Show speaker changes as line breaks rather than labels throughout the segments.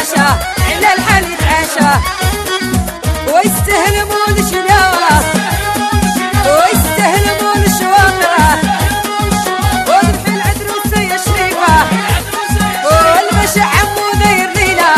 يتعاشى على الحال يتعاشى ويستهلمون شناوة ويستهلمون الشواطرة وذبح العدروسة يا شريفة والمشا عمو ذير ليلة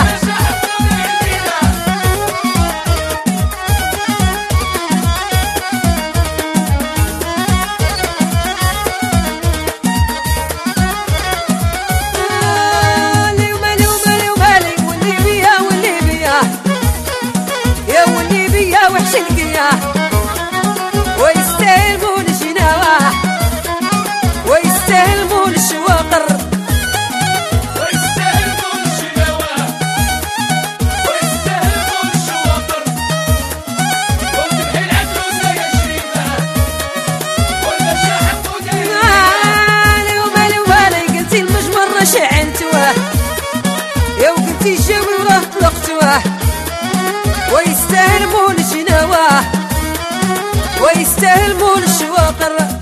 وحش القيا ويستلمون الشناوة ويستلمون الشواطر
ويستلمون الشناوة ويستلمون الشواطر وذبح العدروسة يا شريفة والمشا عمو ذير
مالي ومالي ومالي قلتي المجمر شعنتوه يا وقلتي جوله طلقتوه ويستلمون الشناوة ويستلمون الشواطر